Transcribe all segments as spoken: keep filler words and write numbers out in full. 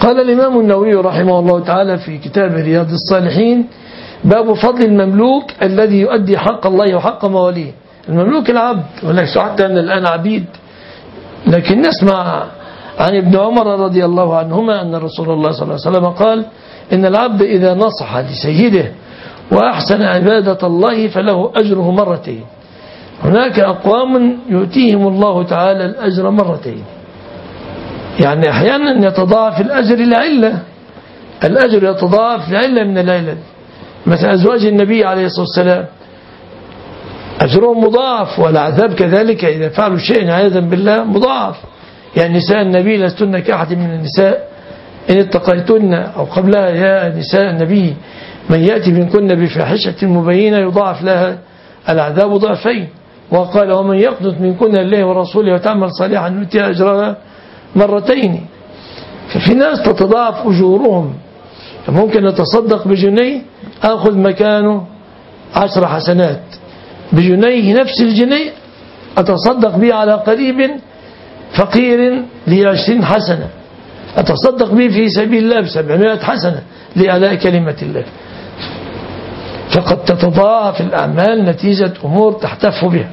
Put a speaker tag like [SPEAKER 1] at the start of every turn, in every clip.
[SPEAKER 1] قال الإمام النووي رحمه الله تعالى في كتاب رياض الصالحين: باب فضل المملوك الذي يؤدي حق الله وحق مواليه. المملوك العبد، وليس حتى أن الآن عبيد، لكن نسمع عن ابن عمر رضي الله عنهما أن رسول الله صلى الله عليه وسلم قال: إن العبد إذا نصح لسيده وأحسن عبادة الله فله أجره مرتين. هناك أقوام يؤتيهم الله تعالى الأجر مرتين، يعني أحيانا يتضاعف الأجر لعلة، الأجر يتضاعف لعلة من العلل، مثل أزواج النبي عليه الصلاة والسلام أجرهم مضاعف، والعذاب كذلك إذا فعلوا شيئا عياذا بالله مضاعف. يعني نساء النبي لستن كأحد من النساء إن اتقيتن، أو قبلها: يا نساء النبي من يأتي منكن بفاحشة مبينة يضاعف لها العذاب ضعفين. وقال: ومن يقنط منكن لله ورسوله وتعمل صالحا نؤتيها أجرها مرتين. ففي ناس تتضاعف أجورهم، فممكن نتصدق بجنيه أخذ مكانه عشر حسنات، بجنيه نفس الجنيه أتصدق به على قريب فقير لعشرين حسنة، أتصدق به في سبيل الله بسبعمائة حسنة لأداء كلمة الله. فقد تتضاعف الأعمال نتيجة أمور تحتف بها.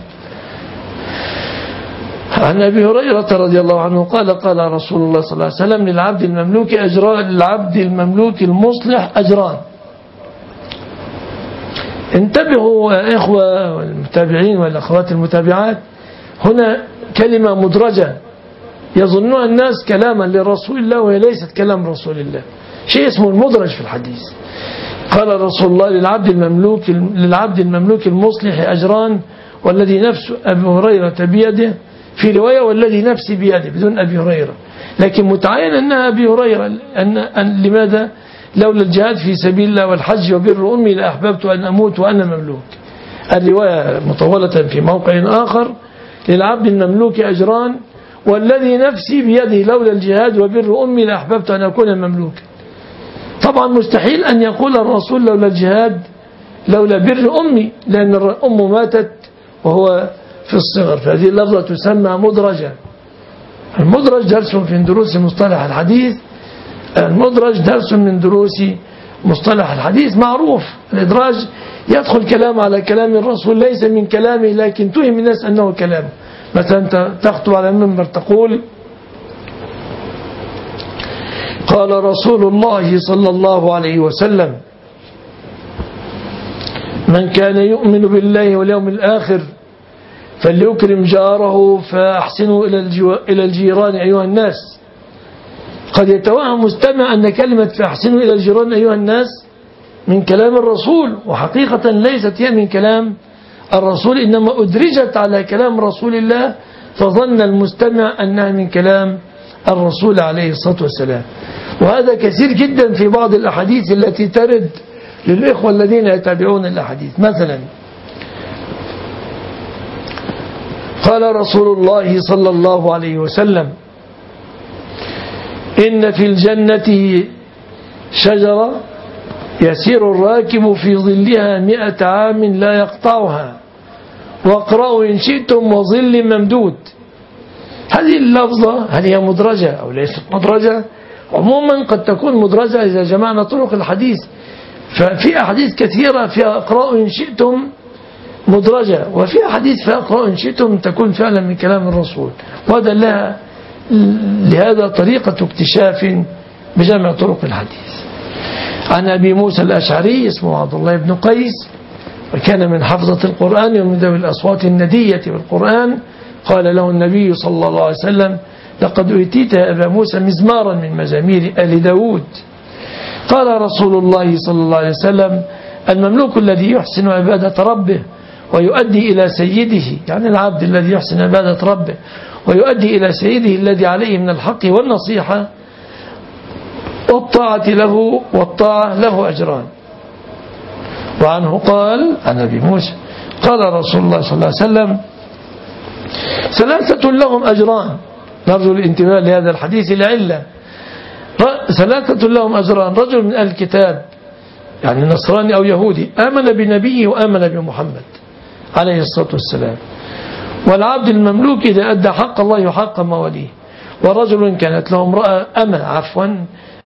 [SPEAKER 1] عن أبي هريرة رضي الله عنه قال: قال رسول الله صلى الله عليه وسلم: للعبد المملوك أجران، للعبد المملوك المصلح أجران. انتبهوا يا إخوة والمتابعين والأخوات المتابعات، هنا كلمة مدرجة يظنها الناس كلاما لرسول الله وهي ليست كلام رسول الله، شيء اسمه المدرج في الحديث. قال رسول الله: للعبد المملوك للعبد المملوك المصلح أجران، والذي نفس أبي هريرة بيده، في رواية والذي نفسي بيده بدون أبي هريرة، لكن متعين أنها أبي هريرة. أن أن لماذا؟ لولا الجهاد في سبيل الله والحج وبر أمي لأحببت أن أموت وأنا مملوك. الرواية مطولة في موقع آخر: للعبد المملوك أجران، والذي نفسي بيده لولا الجهاد وبر أمي لأحببت أن أكون مملوكا. طبعا مستحيل أن يقول الرسول لولا الجهاد لولا بر أمي، لأن الأم ماتت وهو في الصغر، فهذه اللفظة تسمى مدرجة. المدرج درس في دروس مصطلح الحديث، المدرج درس من دروس مصطلح الحديث. معروف الإدراج يدخل كلام على كلام الرسول ليس من كلامه، لكن توهم الناس أنه كلام. مثلا أنت تخطب على المنبر تقول: قال رسول الله صلى الله عليه وسلم: من كان يؤمن بالله واليوم الآخر فليكرم جاره فأحسنوا إلى الجيران أيها الناس. قد يتوهم مستمع أن كلمة فأحسنوا إلى الجيران أيها الناس من كلام الرسول، وحقيقة ليست هي من كلام الرسول، إنما أدرجت على كلام رسول الله، فظن المستمع أنها من كلام الرسول عليه الصلاة والسلام. وهذا كثير جدا في بعض الأحاديث التي ترد للإخوة الذين يتابعون الأحاديث. مثلا قال رسول الله صلى الله عليه وسلم: إن في الجنة شجرة يسير الراكب في ظلها مئة عام لا يقطعها، واقرأوا إن شئتم وظل ممدود. هذه اللفظة هل هي مدرجة أو ليست مدرجة؟ عموما قد تكون مدرجة إذا جمعنا طرق الحديث، ففي أحاديث كثيرة فيها اقرأوا إن شئتم مدرجة، وفي أحاديث فيها اقرأوا إن شئتم تكون فعلا من كلام الرسول. وهذا لها لهذا طريقة اكتشاف بجمع طرق الحديث. عن أبي موسى الأشعري اسمه عبد الله بن قيس، وكان من حفظة القرآن ومن ذوي الأصوات الندية بالقرآن. قال له النبي صلى الله عليه وسلم: لقد أوتيت يا أبا موسى مزمارا من مزامير آل داود. قال رسول الله صلى الله عليه وسلم: المملوك الذي يحسن عبادة ربه ويؤدي إلى سيده، يعني العبد الذي يحسن عبادة ربه ويؤدي إلى سيده الذي عليه من الحق والنصيحة والطاعة له والطاعة له أجران. وعنه قال عن أبي موسى قال رسول الله صلى الله عليه وسلم: ثلاثة لهم أجران. نرجو الانتباه لهذا الحديث لعلة. ثلاثة لهم أجران: رجل من أهل الكتاب يعني نصراني أو يهودي آمن بنبيه وآمن بمحمد عليه الصلاة والسلام، والعبد المملوك إذا أدى حق الله وحق مواليه، ورجل كانت له امرأة أمة عفوا